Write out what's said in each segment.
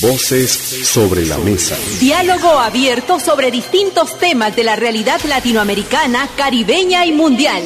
Voces sobre la mesa. Diálogo abierto sobre distintos temas de la realidad latinoamericana, caribeña y mundial.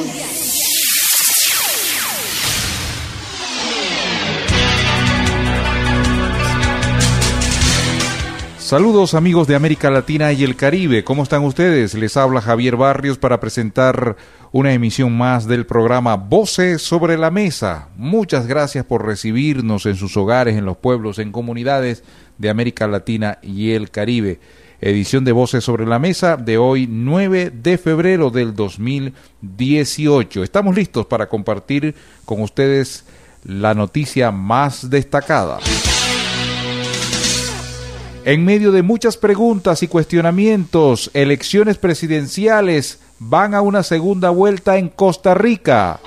Saludos amigos de América Latina y el Caribe, ¿cómo están ustedes? Les habla Javier Barrios para presentar una emisión más del programa Voces sobre la Mesa. Muchas gracias por recibirnos en sus hogares, en los pueblos, en comunidades de América Latina y el Caribe. Edición de Voces sobre la Mesa de hoy, 9 de febrero del 2018. Estamos listos para compartir con ustedes la noticia más destacada. En medio de muchas preguntas y cuestionamientos, elecciones presidenciales van a una segunda vuelta en Costa Rica.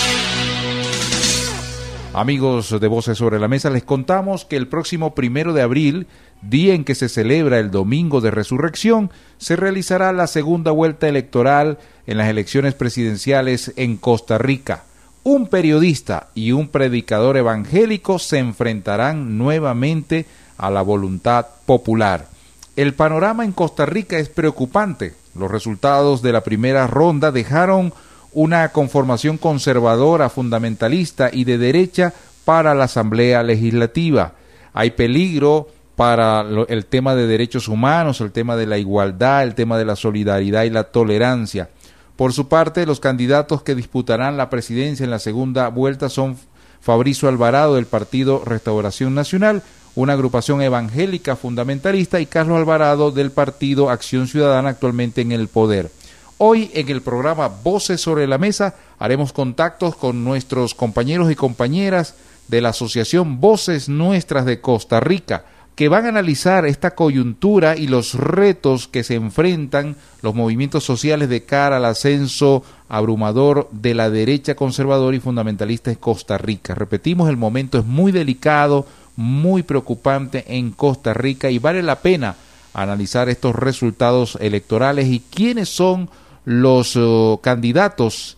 Amigos de Voces sobre la Mesa, les contamos que el próximo 1 de abril, día en que se celebra el Domingo de Resurrección, se realizará la segunda vuelta electoral en las elecciones presidenciales en Costa Rica. Un periodista y un predicador evangélico se enfrentarán nuevamente a la voluntad popular. El panorama en Costa Rica es preocupante. Los resultados de la primera ronda dejaron una conformación conservadora, fundamentalista y de derecha para la Asamblea Legislativa. Hay peligro para el tema de derechos humanos, el tema de la igualdad, el tema de la solidaridad y la tolerancia. Por su parte, los candidatos que disputarán la presidencia en la segunda vuelta son Fabricio Alvarado del Partido Restauración Nacional, una agrupación evangélica fundamentalista, y Carlos Alvarado del Partido Acción Ciudadana, actualmente en el poder. Hoy en el programa Voces sobre la Mesa haremos contactos con nuestros compañeros y compañeras de la Asociación Voces Nuestras de Costa Rica, que van a analizar esta coyuntura y los retos que se enfrentan los movimientos sociales de cara al ascenso abrumador de la derecha conservadora y fundamentalista en Costa Rica. Repetimos, el momento es muy delicado, muy preocupante en Costa Rica, y vale la pena analizar estos resultados electorales y quiénes son los candidatos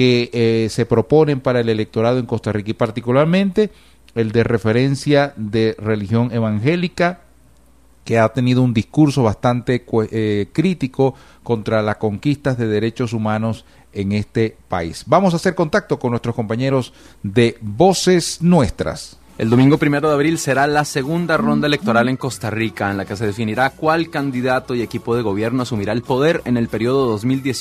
que se proponen para el electorado en Costa Rica, y particularmente el de referencia de religión evangélica, que ha tenido un discurso bastante crítico contra las conquistas de derechos humanos en este país. Vamos a hacer contacto con nuestros compañeros de Voces Nuestras. El domingo 1 de abril será la segunda ronda electoral en Costa Rica, en la que se definirá cuál candidato y equipo de gobierno asumirá el poder en el periodo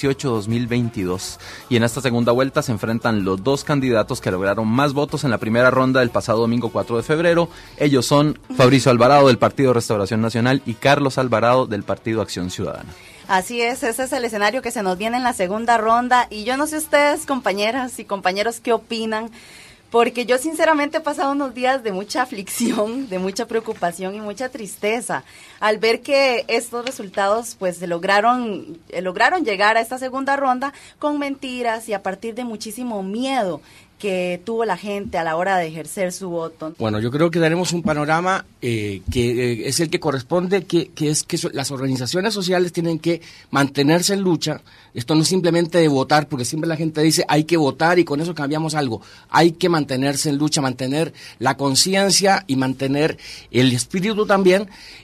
2018-2022. Y en esta segunda vuelta se enfrentan los dos candidatos que lograron más votos en la primera ronda del pasado domingo 4 de febrero. Ellos son Fabricio Alvarado del Partido Restauración Nacional y Carlos Alvarado del Partido Acción Ciudadana. Así es, ese es el escenario que se nos viene en la segunda ronda, y yo no sé ustedes, compañeras y compañeros, qué opinan, porque yo sinceramente he pasado unos días de mucha aflicción, de mucha preocupación y mucha tristeza al ver que estos resultados pues se lograron llegar a esta segunda ronda con mentiras y a partir de muchísimo miedo que tuvo la gente a la hora de ejercer su voto. Bueno, yo creo que daremos un panorama que es el que corresponde, que es que las organizaciones sociales tienen que mantenerse en lucha. Esto no es simplemente de votar, porque siempre la gente dice hay que votar y con eso cambiamos algo. Hay que mantenerse en lucha, mantener la conciencia y mantener el espíritu también.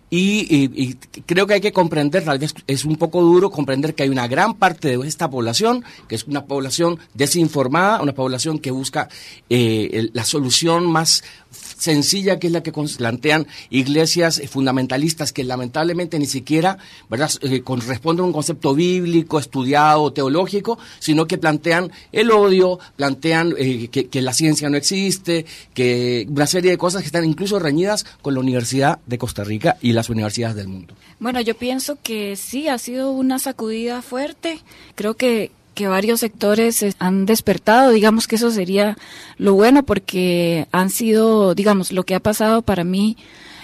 Y creo que hay que comprender, tal vez es un poco duro comprender que hay una gran parte de esta población que es una población desinformada, una población que busca la solución más sencilla, que es la que plantean iglesias fundamentalistas que lamentablemente ni siquiera, ¿verdad?, corresponden a un concepto bíblico, estudiado, teológico, sino que plantean el odio, plantean que la ciencia no existe, que una serie de cosas que están incluso reñidas con la Universidad de Costa Rica y las universidades del mundo. Bueno, yo pienso que sí, ha sido una sacudida fuerte. Creo que varios sectores han despertado, digamos que eso sería lo bueno, porque han sido, digamos, lo que ha pasado para mí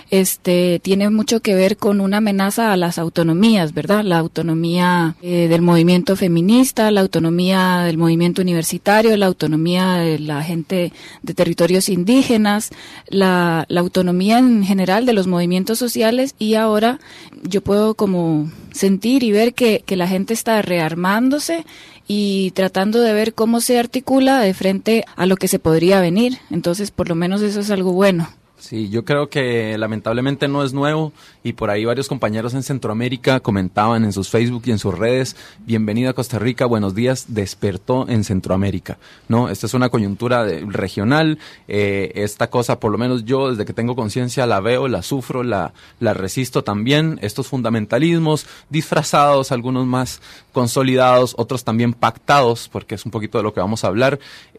tiene mucho que ver con una amenaza a las autonomías, ¿verdad? La autonomía del movimiento feminista, la autonomía del movimiento universitario, la autonomía de la gente de territorios indígenas, la autonomía en general de los movimientos sociales, y ahora yo puedo como sentir y ver que la gente está rearmándose y tratando de ver cómo se articula de frente a lo que se podría venir. Entonces, por lo menos eso es algo bueno. Sí, yo creo que lamentablemente no es nuevo y por ahí varios compañeros en Centroamérica comentaban en sus Facebook y en sus redes, bienvenida a Costa Rica, buenos días, despertó en Centroamérica, ¿no? Esta es una coyuntura regional, esta cosa por lo menos yo desde que tengo conciencia la veo, la sufro, la resisto también, estos fundamentalismos disfrazados, algunos más consolidados, otros también pactados, porque es un poquito de lo que vamos a hablar,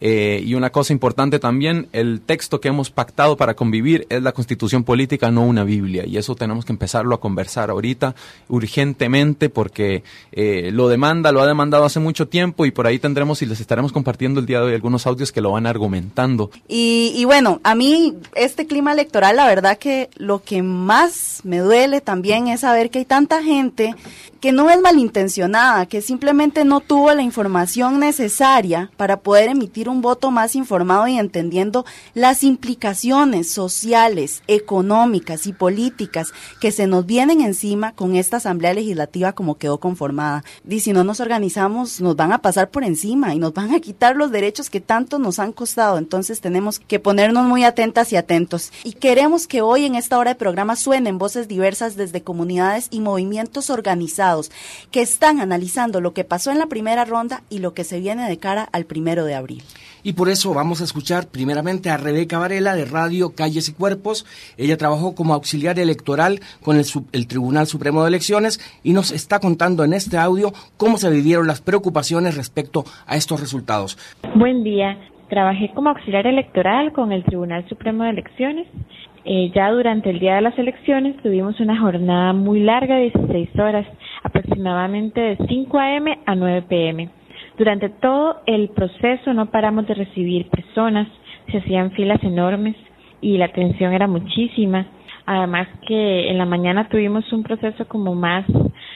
y una cosa importante también, el texto que hemos pactado para convivir es la Constitución política, no una Biblia, y eso tenemos que empezarlo a conversar ahorita urgentemente porque lo ha demandado hace mucho tiempo y por ahí tendremos y les estaremos compartiendo el día de hoy algunos audios que lo van argumentando. Y bueno, a mí este clima electoral, la verdad que lo que más me duele también es saber que hay tanta gente que no es malintencionada, que simplemente no tuvo la información necesaria para poder emitir un voto más informado y entendiendo las implicaciones sociales, económicas y políticas que se nos vienen encima con esta Asamblea Legislativa como quedó conformada. Y si no nos organizamos, nos van a pasar por encima y nos van a quitar los derechos que tanto nos han costado. Entonces tenemos que ponernos muy atentas y atentos. Y queremos que hoy en esta hora de programa suenen voces diversas desde comunidades y movimientos organizados que están analizando lo que pasó en la primera ronda y lo que se viene de cara al 1 de abril. Y por eso vamos a escuchar primeramente a Rebeca Varela de Radio Calles y Cuerpos. Ella trabajó como auxiliar electoral con el Tribunal Supremo de Elecciones y nos está contando en este audio cómo se vivieron las preocupaciones respecto a estos resultados. Buen día. Trabajé como auxiliar electoral con el Tribunal Supremo de Elecciones. Ya durante el día de las elecciones tuvimos una jornada muy larga de 16 horas, aproximadamente de 5 a.m. a 9 p.m. Durante todo el proceso no paramos de recibir personas, se hacían filas enormes y la tensión era muchísima. Además que en la mañana tuvimos un proceso como más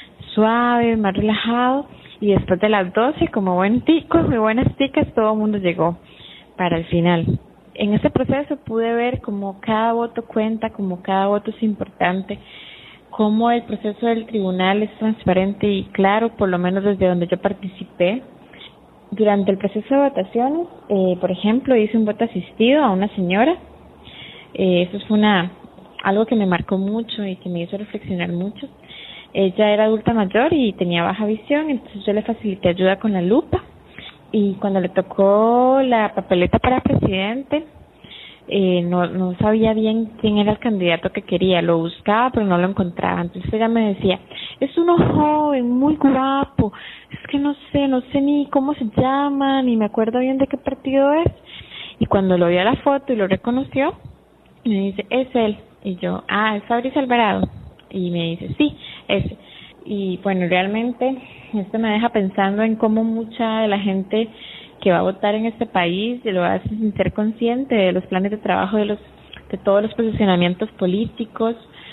suave, más relajado, y después de las 12, como buenas ticas, todo el mundo llegó para el final. En este proceso pude ver cómo cada voto cuenta, cómo cada voto es importante, cómo el proceso del tribunal es transparente y claro, por lo menos desde donde yo participé. Durante el proceso de votaciones, por ejemplo, hice un voto asistido a una señora. Eso fue algo que me marcó mucho y que me hizo reflexionar mucho. Ella era adulta mayor y tenía baja visión, entonces yo le facilité ayuda con la lupa. Y cuando le tocó la papeleta para presidente, no sabía bien quién era el candidato que quería. Lo buscaba, pero no lo encontraba. Entonces ella me decía, es uno joven, muy guapo, es que no sé ni cómo se llama, ni me acuerdo bien de qué partido es. Y cuando lo vio a la foto y lo reconoció, me dice, es él. Y yo, es Fabricio Alvarado. Y me dice, sí, ese. Y bueno, realmente esto me deja pensando en cómo mucha de la gente que va a votar en este país lo hace sin ser consciente de los planes de trabajo de todos los posicionamientos políticos,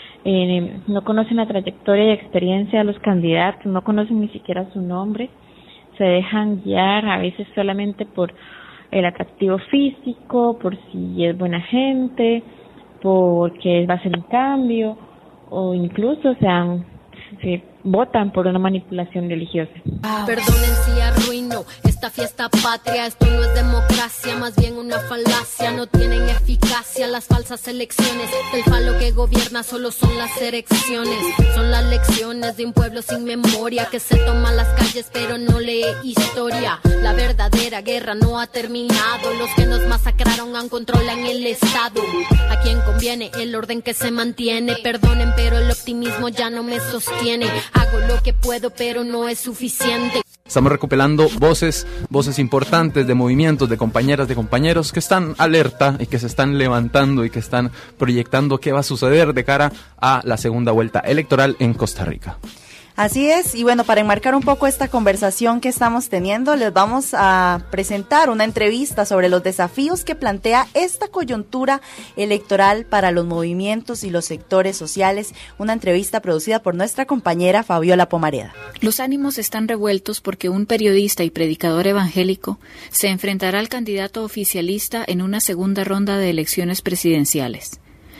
no conocen la trayectoria y experiencia de los candidatos, no conocen ni siquiera su nombre, se dejan guiar a veces solamente por el atractivo físico, por si es buena gente, porque va a ser un cambio, o incluso se votan por una manipulación religiosa. Perdonen si arruino esta fiesta patria, esto no es democracia, más bien una falacia, no tienen eficacia las falsas elecciones, el falo que gobierna solo son las elecciones, son las lecciones de un pueblo sin memoria que se toma las calles pero no lee historia, la verdadera guerra no ha terminado, los que nos masacraron aún controlan el estado, a quien conviene el orden que se mantiene, perdonen pero el optimismo ya no me sostiene, hago lo que puedo pero no es suficiente. Estamos recopilando voces importantes de movimientos, de compañeras, de compañeros que están alerta y que se están levantando y que están proyectando qué va a suceder de cara a la segunda vuelta electoral en Costa Rica. Así es, y bueno, para enmarcar un poco esta conversación que estamos teniendo, les vamos a presentar una entrevista sobre los desafíos que plantea esta coyuntura electoral para los movimientos y los sectores sociales, una entrevista producida por nuestra compañera Fabiola Pomareda. Los ánimos están revueltos porque un periodista y predicador evangélico se enfrentará al candidato oficialista en una segunda ronda de elecciones presidenciales.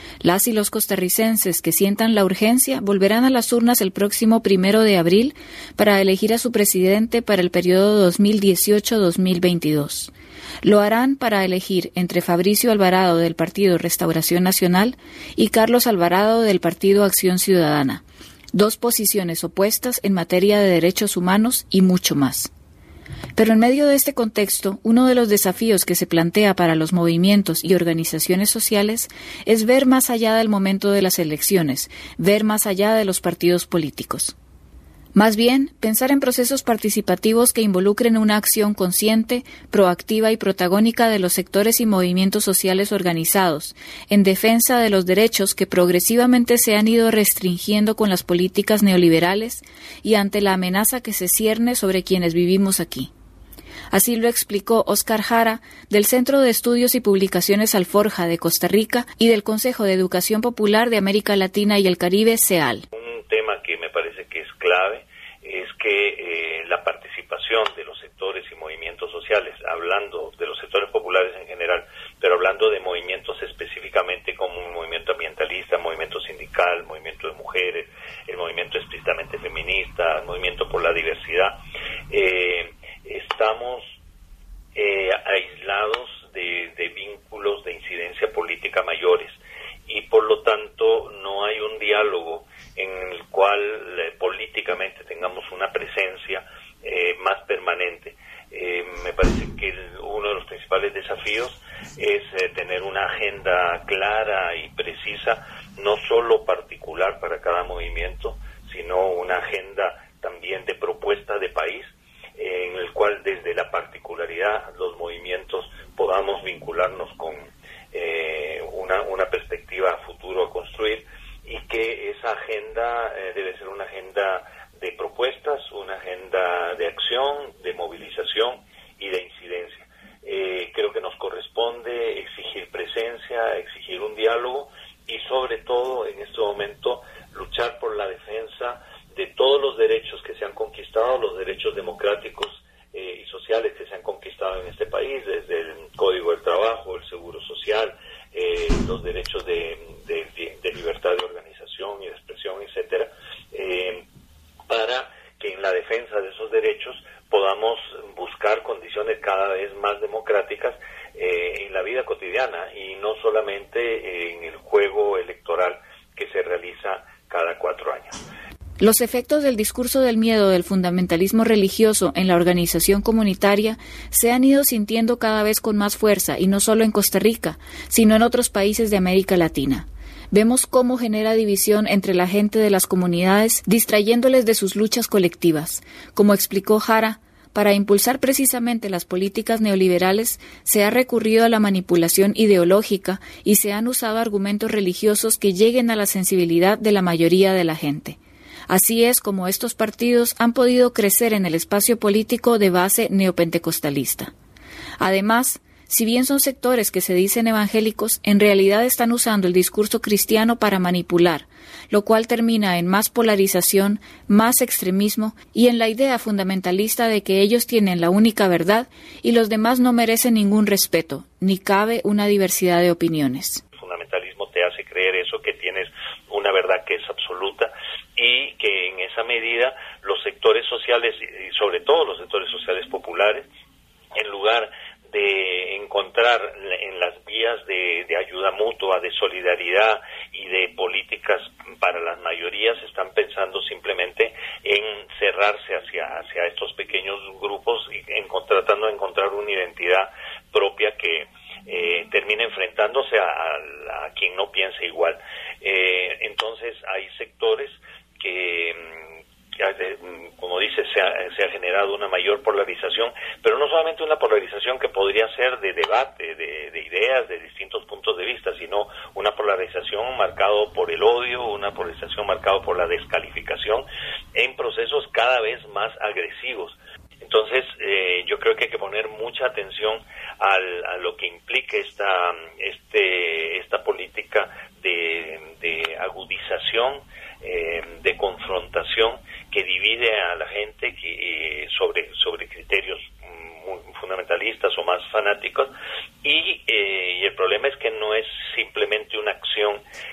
Las y los costarricenses que sientan la urgencia volverán a las urnas el próximo 1 de abril para elegir a su presidente para el periodo 2018-2022. Lo harán para elegir entre Fabricio Alvarado del Partido Restauración Nacional y Carlos Alvarado del Partido Acción Ciudadana, 2 posiciones opuestas en materia de derechos humanos y mucho más. Pero en medio de este contexto, uno de los desafíos que se plantea para los movimientos y organizaciones sociales es ver más allá del momento de las elecciones, ver más allá de los partidos políticos. Más bien, pensar en procesos participativos que involucren una acción consciente, proactiva y protagónica de los sectores y movimientos sociales organizados, en defensa de los derechos que progresivamente se han ido restringiendo con las políticas neoliberales y ante la amenaza que se cierne sobre quienes vivimos aquí. Así lo explicó Óscar Jara, del Centro de Estudios y Publicaciones Alforja de Costa Rica y del Consejo de Educación Popular de América Latina y el Caribe, CEAL. Un tema que me parece que es clave es que la participación de los sectores y movimientos sociales, hablando de los sectores populares en general, pero hablando de movimientos específicamente como un movimiento ambientalista, movimiento sindical, movimiento de mujeres, el movimiento explícitamente feminista, el movimiento por la diversidad, estamos aislados de vínculos de incidencia política mayores y por lo tanto no hay un diálogo en el cual políticamente tengamos una presencia más permanente. Me parece que uno de los principales desafíos es tener una agenda clara y precisa, no solo particular para cada movimiento, sino una agenda también de propuesta de país, en el cual desde la particularidad los movimientos podamos vincularnos con una perspectiva a futuro a construir, y que esa agenda debe ser una agenda de propuestas, una agenda de acción, de movilización y de incidencia. Creo que nos corresponde exigir presencia, exigir un diálogo y sobre todo en este momento luchar por la defensa de todos los derechos que se han conquistado, los derechos democráticos y sociales que se han conquistado en este país, desde el Código del Trabajo, el Seguro Social, los derechos de libertad de organización y de expresión, etcétera, para que en la defensa de esos derechos podamos buscar condiciones cada vez más democráticas en la vida cotidiana y no solamente en el juego electoral que se realiza cada 4 años. Los efectos del discurso del miedo del fundamentalismo religioso en la organización comunitaria se han ido sintiendo cada vez con más fuerza, y no solo en Costa Rica, sino en otros países de América Latina. Vemos cómo genera división entre la gente de las comunidades, distrayéndoles de sus luchas colectivas. Como explicó Jara, para impulsar precisamente las políticas neoliberales se ha recurrido a la manipulación ideológica y se han usado argumentos religiosos que lleguen a la sensibilidad de la mayoría de la gente. Así es como estos partidos han podido crecer en el espacio político de base neopentecostalista. Además, si bien son sectores que se dicen evangélicos, en realidad están usando el discurso cristiano para manipular, lo cual termina en más polarización, más extremismo y en la idea fundamentalista de que ellos tienen la única verdad y los demás no merecen ningún respeto, ni cabe una diversidad de opiniones. El fundamentalismo te hace creer eso, que tienes una verdad que es absoluta, y que en esa medida los sectores sociales, y sobre todo los sectores sociales populares, en lugar de encontrar en las vías de ayuda mutua, de solidaridad y de políticas para las mayorías, están pensando simplemente en cerrarse hacia estos pequeños grupos y tratando de encontrar una identidad propia que termina enfrentándose a quien no piense igual. Entonces hay sectores que como dice, se ha generado una mayor polarización, pero no solamente una polarización que podría ser de debate, de ideas, de distintos puntos de vista, sino una polarización marcado por el odio, una polarización marcado por la descalificación, en procesos cada vez más agresivos. Entonces, yo creo que hay que poner mucha atención a lo que implica esta política de agudización, de confrontación, que divide a la gente sobre criterios fundamentalistas o más fanáticos, y el problema es que no es simplemente una acción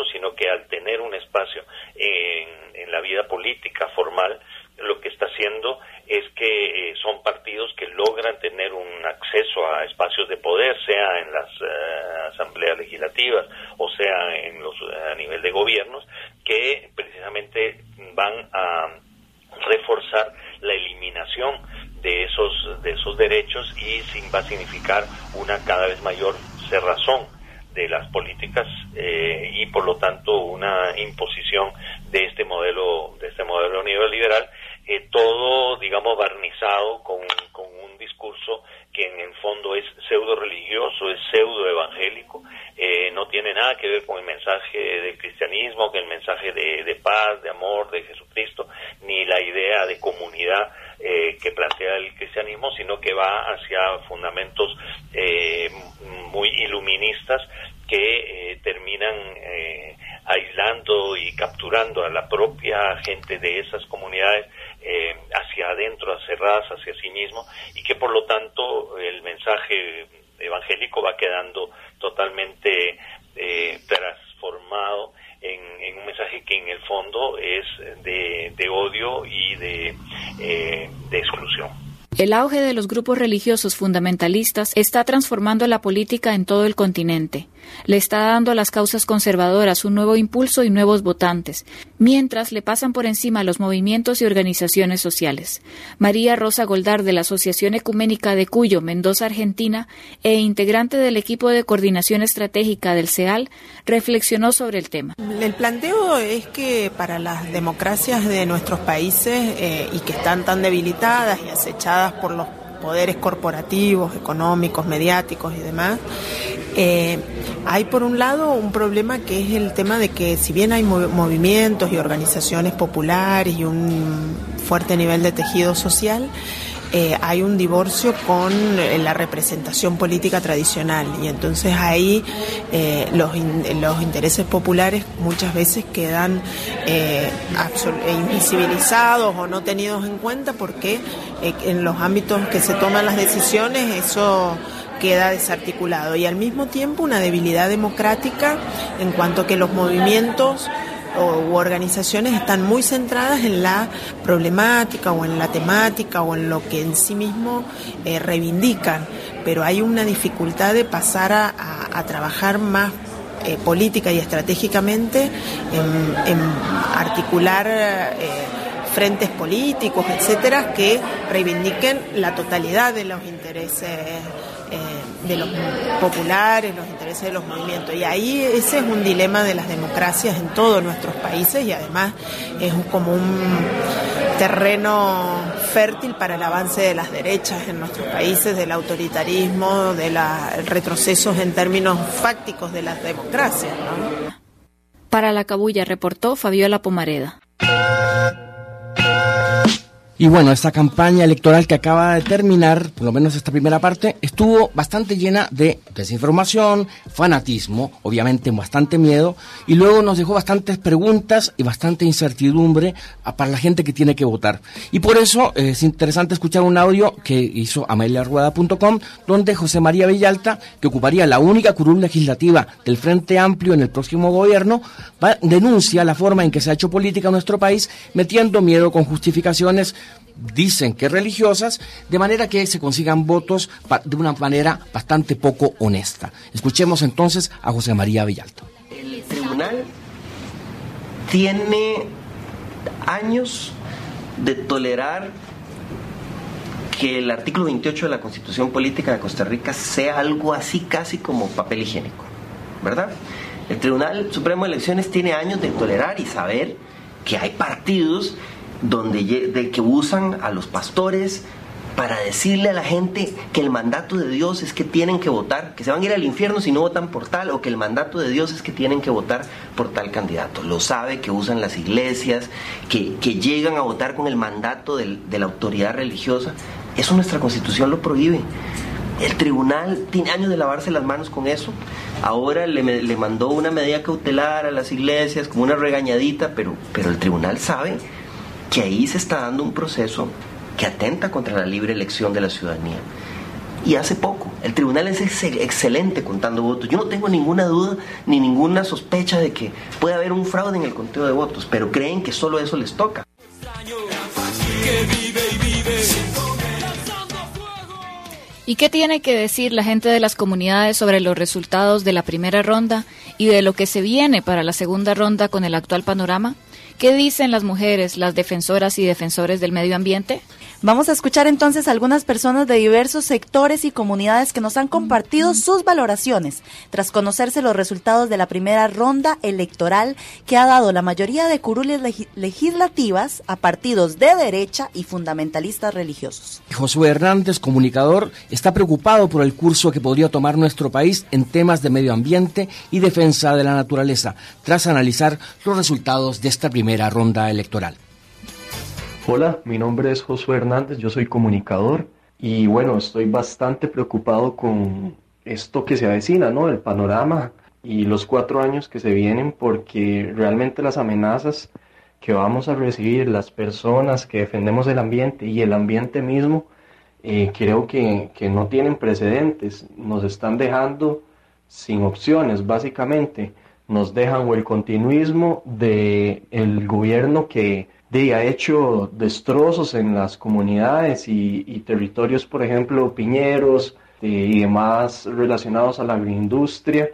sino que al tener un espacio en la vida política formal, lo que está haciendo es que son partidos que logran tener un acceso a espacios de poder, sea en las asambleas legislativas o sea a nivel de gobiernos, que precisamente van a reforzar la eliminación de esos derechos y va a significar una cada vez mayor cerrazón de las políticas y por lo tanto una imposición de este modelo neoliberal, todo digamos barnizado con un discurso que en el fondo es pseudo religioso, es pseudo evangélico, no tiene nada que ver con el mensaje del cristianismo, con el mensaje de paz, de amor de Jesucristo, ni la idea de comunidad que plantea el cristianismo, sino que va hacia fundamentos muy iluministas que terminan aislando y capturando a la propia gente de esas comunidades hacia adentro, cerradas hacia sí mismo, y que por lo tanto el mensaje evangélico va quedando totalmente transformado en un mensaje que en el fondo es de odio y de exclusión. El auge de los grupos religiosos fundamentalistas está transformando la política en todo el continente. Le está dando a las causas conservadoras un nuevo impulso y nuevos votantes, mientras le pasan por encima los movimientos y organizaciones sociales. María Rosa Goldar, de la Asociación Ecuménica de Cuyo, Mendoza, Argentina, e integrante del equipo de coordinación estratégica del CEAL, reflexionó sobre el tema. El planteo es que para las democracias de nuestros países y que están tan debilitadas y acechadas por los poderes corporativos, económicos, mediáticos y demás, hay por un lado un problema que es el tema de que si bien hay movimientos y organizaciones populares y un fuerte nivel de tejido social, hay un divorcio con la representación política tradicional, y entonces ahí los intereses populares muchas veces quedan invisibilizados o no tenidos en cuenta, porque en los ámbitos que se toman las decisiones eso queda desarticulado, y al mismo tiempo una debilidad democrática en cuanto a que los movimientos u organizaciones están muy centradas en la problemática o en la temática o en lo que en sí mismo reivindican, pero hay una dificultad de pasar a trabajar más política y estratégicamente en articular frentes políticos, etcétera, que reivindiquen la totalidad de los intereses de los populares, los intereses de los movimientos, y ahí ese es un dilema de las democracias en todos nuestros países, y además es como un terreno fértil para el avance de las derechas en nuestros países, del autoritarismo, de los retrocesos en términos fácticos de las democracias, ¿no? Para La Cabulla reportó Fabiola Pomareda. Y bueno, esta campaña electoral que acaba de terminar, por lo menos esta primera parte, estuvo bastante llena de desinformación, fanatismo, obviamente bastante miedo, y luego nos dejó bastantes preguntas y bastante incertidumbre para la gente que tiene que votar. Y por eso es interesante escuchar un audio que hizo ameliarueda.com, donde José María Villalta, que ocuparía la única curul legislativa del Frente Amplio en el próximo gobierno, denuncia la forma en que se ha hecho política en nuestro país, metiendo miedo con justificaciones, dicen que religiosas, de manera que se consigan votos de una manera bastante poco honesta. Escuchemos entonces a José María Villalta. El tribunal tiene años de tolerar que el artículo 28 de la Constitución Política de Costa Rica sea algo así casi como papel higiénico, ¿verdad? El Tribunal Supremo de Elecciones tiene años de tolerar y saber que hay partidos que usan a los pastores para decirle a la gente que el mandato de Dios es que tienen que votar, que se van a ir al infierno si no votan por tal, o que el mandato de Dios es que tienen que votar por tal candidato. Lo sabe, que usan las iglesias, que llegan a votar con el mandato de la autoridad religiosa. Eso nuestra Constitución lo prohíbe. El tribunal tiene años de lavarse las manos con eso. Ahora le mandó una medida cautelar a las iglesias, como una regañadita, pero el tribunal sabe que ahí se está dando un proceso que atenta contra la libre elección de la ciudadanía. y hace poco. El tribunal es excelente contando votos. Yo no tengo ninguna duda ni ninguna sospecha de que puede haber un fraude en el conteo de votos, pero creen que solo eso les toca. ¿Y qué tiene que decir la gente de las comunidades sobre los resultados de la primera ronda y de lo que se viene para la segunda ronda con el actual panorama? ¿Qué dicen las mujeres, las defensoras y defensores del medio ambiente? Vamos a escuchar entonces a algunas personas de diversos sectores y comunidades que nos han compartido sus valoraciones tras conocerse los resultados de la primera ronda electoral que ha dado la mayoría de curules legislativas a partidos de derecha y fundamentalistas religiosos. Josué Hernández, comunicador, está preocupado por el curso que podría tomar nuestro país en temas de medio ambiente y defensa de la naturaleza, tras analizar los resultados de esta primera ronda electoral. Hola, mi nombre es Josué Hernández, yo soy comunicador y bueno, estoy bastante preocupado con esto que se avecina, ¿no? El panorama y los 4 años que se vienen, porque realmente las amenazas que vamos a recibir las personas que defendemos el ambiente y el ambiente mismo, creo que no tienen precedentes. Nos están dejando sin opciones, básicamente. Nos dejan o el continuismo del gobierno que ha hecho destrozos en las comunidades y territorios, por ejemplo, piñeros y demás relacionados a la agroindustria,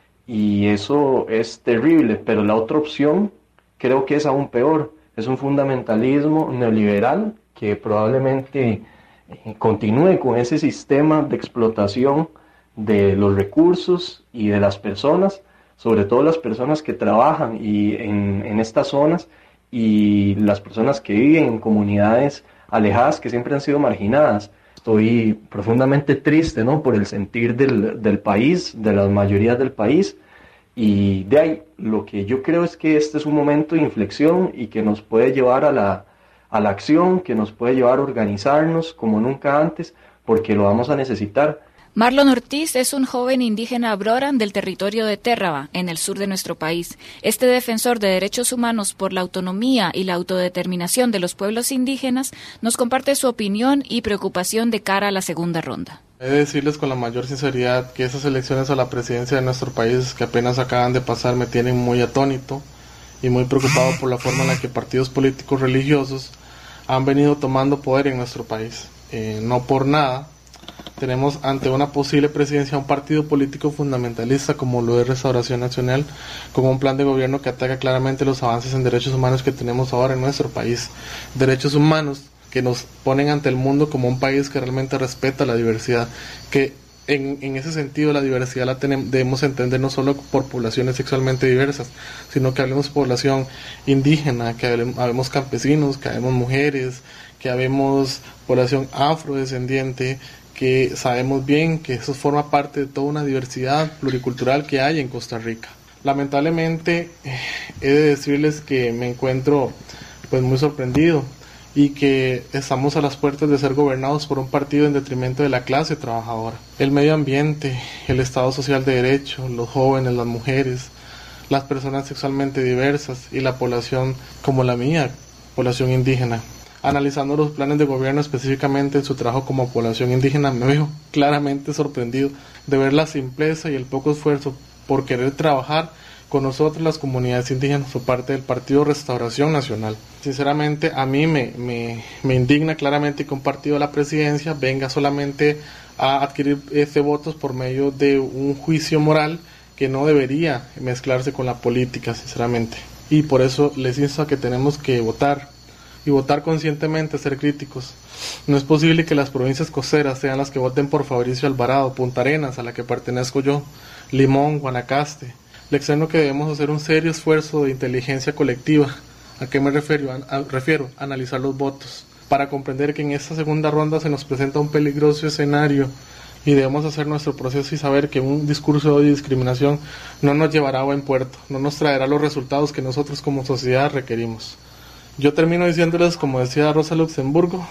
y eso es terrible. Pero la otra opción creo que es aún peor, es un fundamentalismo neoliberal que probablemente continúe con ese sistema de explotación de los recursos y de las personas, sobre todo las personas que trabajan en estas zonas, y las personas que viven en comunidades alejadas que siempre han sido marginadas. Estoy profundamente triste, ¿no?, por el sentir del país, de las mayorías del país, y de ahí lo que yo creo es que este es un momento de inflexión y que nos puede llevar a la acción, que nos puede llevar a organizarnos como nunca antes, porque lo vamos a necesitar. Marlon Ortiz es un joven indígena abroran del territorio de Térraba, en el sur de nuestro país. Este defensor de derechos humanos por la autonomía y la autodeterminación de los pueblos indígenas nos comparte su opinión y preocupación de cara a la segunda ronda. He de decirles con la mayor sinceridad que esas elecciones a la presidencia de nuestro país que apenas acaban de pasar me tienen muy atónito y muy preocupado por la forma en la que partidos políticos religiosos han venido tomando poder en nuestro país. No por nada tenemos ante una posible presidencia un partido político fundamentalista como lo es Restauración Nacional, con un plan de gobierno que ataca claramente los avances en derechos humanos que tenemos ahora en nuestro país. Derechos humanos que nos ponen ante el mundo como un país que realmente respeta la diversidad, que en ese sentido la diversidad la debemos entender no solo por poblaciones sexualmente diversas, sino que hablemos de población indígena, que habemos campesinos, que habemos mujeres, que habemos población afrodescendiente, que sabemos bien que eso forma parte de toda una diversidad pluricultural que hay en Costa Rica. Lamentablemente he de decirles que me encuentro pues muy sorprendido y que estamos a las puertas de ser gobernados por un partido en detrimento de la clase trabajadora. El medio ambiente, el Estado social de derecho, los jóvenes, las mujeres, las personas sexualmente diversas y la población como la mía, población indígena. Analizando los planes de gobierno específicamente en su trabajo como población indígena, me veo claramente sorprendido de ver la simpleza y el poco esfuerzo por querer trabajar con nosotros las comunidades indígenas por parte del Partido Restauración Nacional. Sinceramente a mí me indigna claramente que un partido de la presidencia venga solamente a adquirir votos por medio de un juicio moral que no debería mezclarse con la política, sinceramente. Y por eso les insto a que tenemos que votar, y votar conscientemente, ser críticos. No es posible que las provincias costeras sean las que voten por Fabricio Alvarado, Punta Arenas, a la que pertenezco yo, Limón, Guanacaste. Le externo que debemos hacer un serio esfuerzo de inteligencia colectiva. ¿A qué me refiero? Refiero a analizar los votos, para comprender que en esta segunda ronda se nos presenta un peligroso escenario y debemos hacer nuestro proceso y saber que un discurso de odio y discriminación no nos llevará a buen puerto, no nos traerá los resultados que nosotros como sociedad requerimos. Yo termino diciéndoles, como decía Rosa Luxemburgo,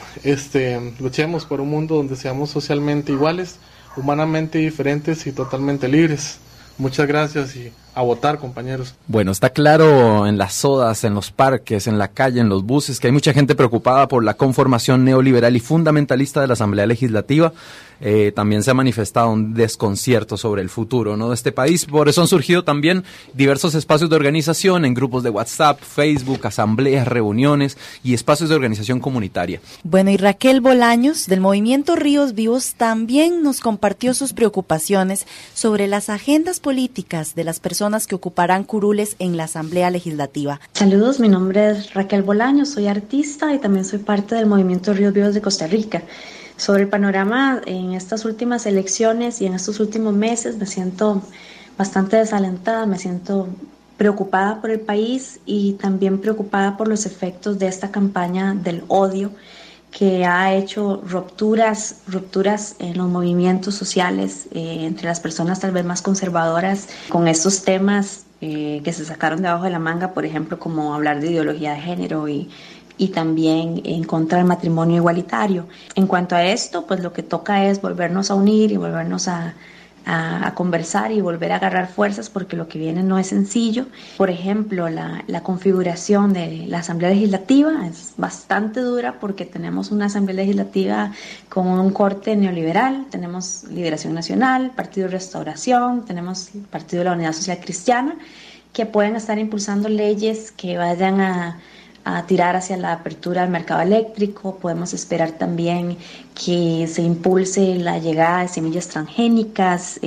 luchemos por un mundo donde seamos socialmente iguales, humanamente diferentes y totalmente libres. Muchas gracias y a votar, compañeros. Bueno, está claro en las sodas, en los parques, en la calle, en los buses, que hay mucha gente preocupada por la conformación neoliberal y fundamentalista de la Asamblea Legislativa. También se ha manifestado un desconcierto sobre el futuro, ¿no?, de este país. Por eso han surgido también diversos espacios de organización en grupos de WhatsApp, Facebook, asambleas, reuniones y espacios de organización comunitaria. Bueno, y Raquel Bolaños, del Movimiento Ríos Vivos, también nos compartió sus preocupaciones sobre las agendas políticas de las personas que ocuparán curules en la Asamblea Legislativa. Saludos, mi nombre es Raquel Bolaños, soy artista y también soy parte del Movimiento Ríos Vivos de Costa Rica. Sobre el panorama en estas últimas elecciones y en estos últimos meses me siento bastante desalentada, me siento preocupada por el país y también preocupada por los efectos de esta campaña del odio que ha hecho rupturas en los movimientos sociales entre las personas tal vez más conservadoras con estos temas que se sacaron de abajo de la manga, por ejemplo, como hablar de ideología de género y también en contra del matrimonio igualitario. En cuanto a esto, pues lo que toca es volvernos a unir y volvernos a conversar y volver a agarrar fuerzas, porque lo que viene no es sencillo. Por ejemplo, la configuración de la Asamblea Legislativa es bastante dura porque tenemos una Asamblea Legislativa con un corte neoliberal, tenemos Liberación Nacional, Partido Restauración, tenemos Partido de la Unidad Social Cristiana, que pueden estar impulsando leyes que vayan a tirar hacia la apertura del mercado eléctrico. Podemos esperar también que se impulse la llegada de semillas transgénicas,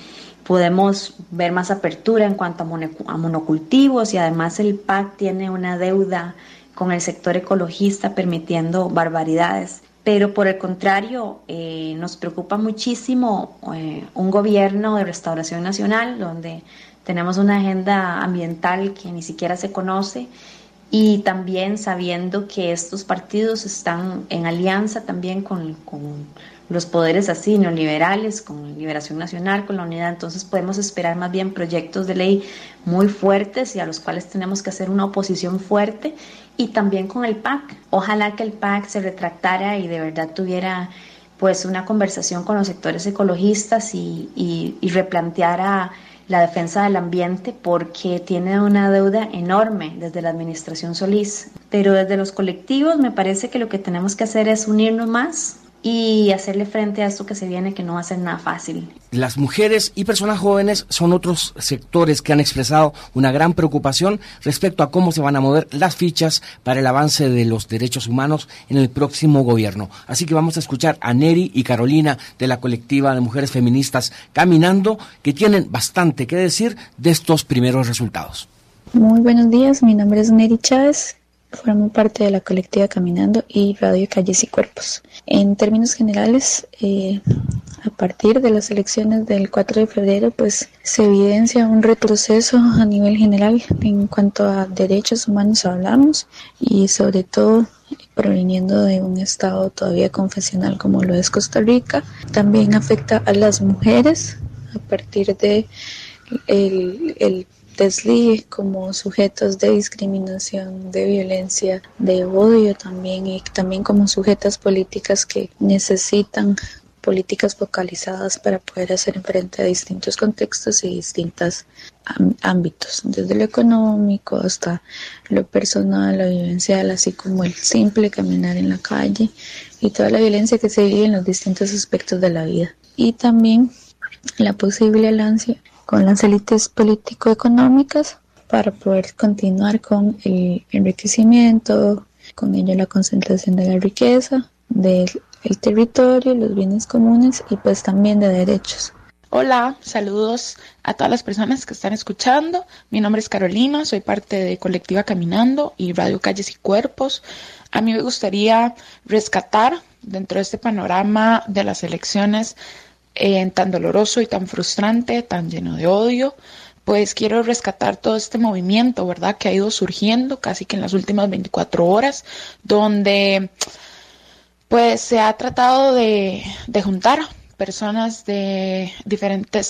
podemos ver más apertura en cuanto a monocultivos, y además el PAC tiene una deuda con el sector ecologista permitiendo barbaridades. Pero por el contrario, nos preocupa muchísimo un gobierno de restauración nacional donde tenemos una agenda ambiental que ni siquiera se conoce, y también sabiendo que estos partidos están en alianza también con los poderes así neoliberales, con Liberación Nacional, con la Unidad. Entonces podemos esperar más bien proyectos de ley muy fuertes y a los cuales tenemos que hacer una oposición fuerte, y también con el PAC. Ojalá que el PAC se retractara y de verdad tuviera pues una conversación con los sectores ecologistas y replanteara la defensa del ambiente, porque tiene una deuda enorme desde la administración Solís. Pero desde los colectivos me parece que lo que tenemos que hacer es unirnos más y hacerle frente a esto que se viene, que no va a ser nada fácil. Las mujeres y personas jóvenes son otros sectores que han expresado una gran preocupación respecto a cómo se van a mover las fichas para el avance de los derechos humanos en el próximo gobierno. Así que vamos a escuchar a Neri y Carolina de la colectiva de mujeres feministas Caminando, que tienen bastante que decir de estos primeros resultados. Muy buenos días, mi nombre es Neri Chávez. Formo parte de la colectiva Caminando y Radio Calles y Cuerpos. En términos generales, a partir de las elecciones del 4 de febrero, pues se evidencia un retroceso a nivel general en cuanto a derechos humanos hablamos, y sobre todo proveniendo de un estado todavía confesional como lo es Costa Rica. También afecta a las mujeres a partir de el desligue como sujetos de discriminación, de violencia, de odio también, y también como sujetas políticas que necesitan políticas focalizadas para poder hacer frente a distintos contextos y distintos ámbitos, desde lo económico hasta lo personal, lo vivencial, así como el simple caminar en la calle y toda la violencia que se vive en los distintos aspectos de la vida. Y también la posible alianza con las élites político-económicas para poder continuar con el enriquecimiento, con ello la concentración de la riqueza, del territorio, los bienes comunes y pues también de derechos. Hola, saludos a todas las personas que están escuchando. Mi nombre es Carolina, soy parte de Colectiva Caminando y Radio Calles y Cuerpos. A mí me gustaría rescatar dentro de este panorama de las elecciones tan doloroso y tan frustrante, tan lleno de odio, pues quiero rescatar todo este movimiento, ¿verdad?, que ha ido surgiendo casi que en las últimas 24 horas, donde pues se ha tratado de juntar personas de diferentes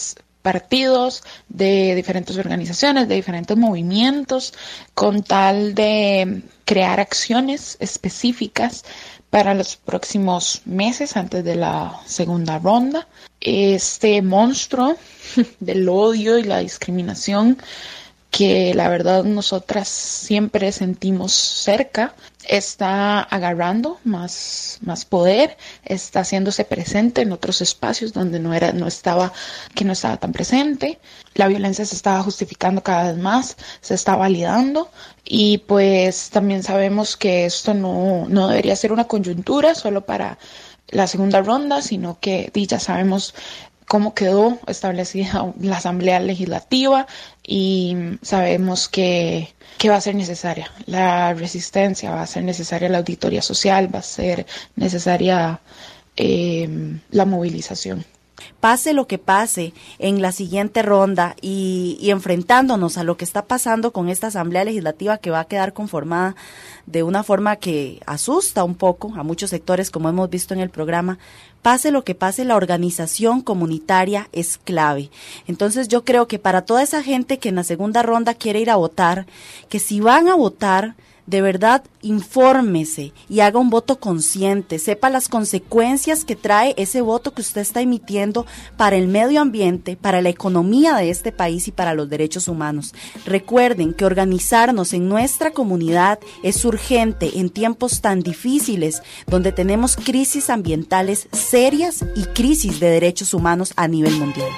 partidos, de diferentes organizaciones, de diferentes movimientos, con tal de crear acciones específicas para los próximos meses antes de la segunda ronda. Este monstruo del odio y la discriminación que la verdad nosotras siempre sentimos cerca, está agarrando más poder, está haciéndose presente en otros espacios donde no estaba tan presente. La violencia se estaba justificando cada vez más, se está validando, y pues también sabemos que esto no debería ser una coyuntura solo para la segunda ronda, sino que ya sabemos cómo quedó establecida la Asamblea Legislativa, y sabemos que va a ser necesaria la resistencia, va a ser necesaria la auditoría social, va a ser necesaria la movilización. Pase lo que pase en la siguiente ronda y enfrentándonos a lo que está pasando con esta Asamblea Legislativa, que va a quedar conformada de una forma que asusta un poco a muchos sectores, como hemos visto en el programa, pase lo que pase, la organización comunitaria es clave. Entonces yo creo que para toda esa gente que en la segunda ronda quiere ir a votar, que si van a votar, de verdad, infórmese y haga un voto consciente, sepa las consecuencias que trae ese voto que usted está emitiendo para el medio ambiente, para la economía de este país y para los derechos humanos. Recuerden que organizarnos en nuestra comunidad es urgente en tiempos tan difíciles, donde tenemos crisis ambientales serias y crisis de derechos humanos a nivel mundial.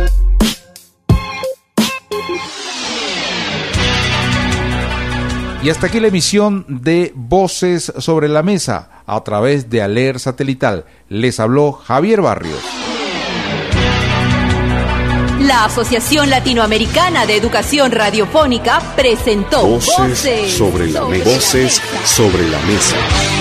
Y hasta aquí la emisión de Voces sobre la Mesa a través de Aler Satelital. Les habló Javier Barrios. La Asociación Latinoamericana de Educación Radiofónica presentó Voces sobre la Mesa.